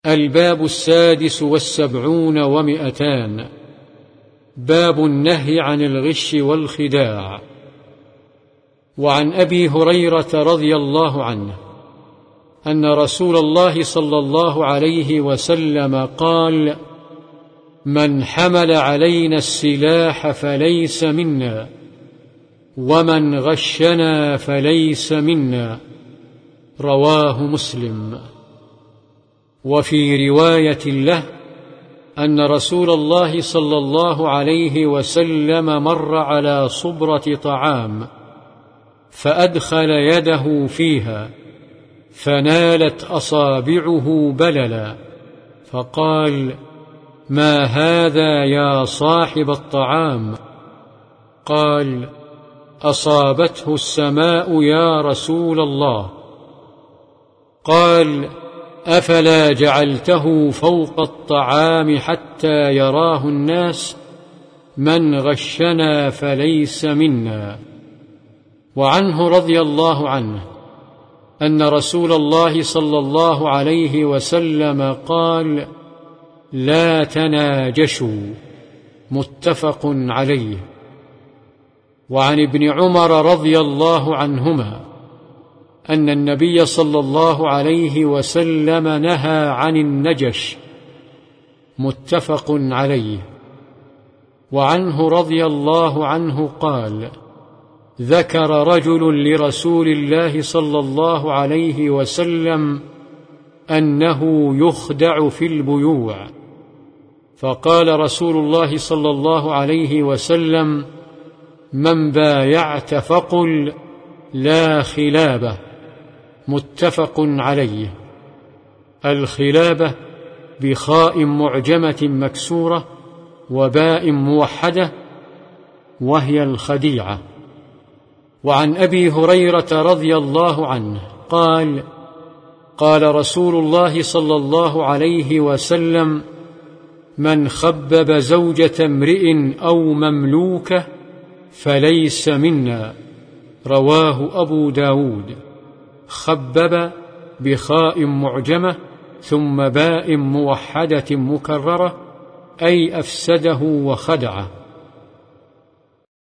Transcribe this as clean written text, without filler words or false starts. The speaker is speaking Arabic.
الباب 76 و200. باب النهي عن الغش والخداع. وعن أبي هريرة رضي الله عنه أن رسول الله صلى الله عليه وسلم قال: من حمل علينا السلاح فليس منا، ومن غشنا فليس منا. رواه مسلم. وفي رواية له أن رسول الله صلى الله عليه وسلم مر على صبرة طعام فأدخل يده فيها فنالت أصابعه بللا، فقال: ما هذا يا صاحب الطعام؟ قال: أصابته السماء يا رسول الله. قال: أفلا جعلته فوق الطعام حتى يراه الناس؟ من غشنا فليس منا. وعنه رضي الله عنه أن رسول الله صلى الله عليه وسلم قال: لا تناجشوا. متفق عليه. وعن ابن عمر رضي الله عنهما أن النبي صلى الله عليه وسلم نهى عن النجش. متفق عليه. وعنه رضي الله عنه قال: ذكر رجل لرسول الله صلى الله عليه وسلم أنه يخدع في البيوع، فقال رسول الله صلى الله عليه وسلم: من بايعت فقل لا خلابة. متفق عليه. الخلابة بخاء معجمة مكسورة وباء موحدة، وهي الخديعة. وعن أبي هريرة رضي الله عنه قال: قال رسول الله صلى الله عليه وسلم: من خبب زوجة امرئ أو مملوكة فليس منا. رواه أبو داود. خبب بخاء معجمة ثم باء موحدة مكررة، أي أفسده وخدعه.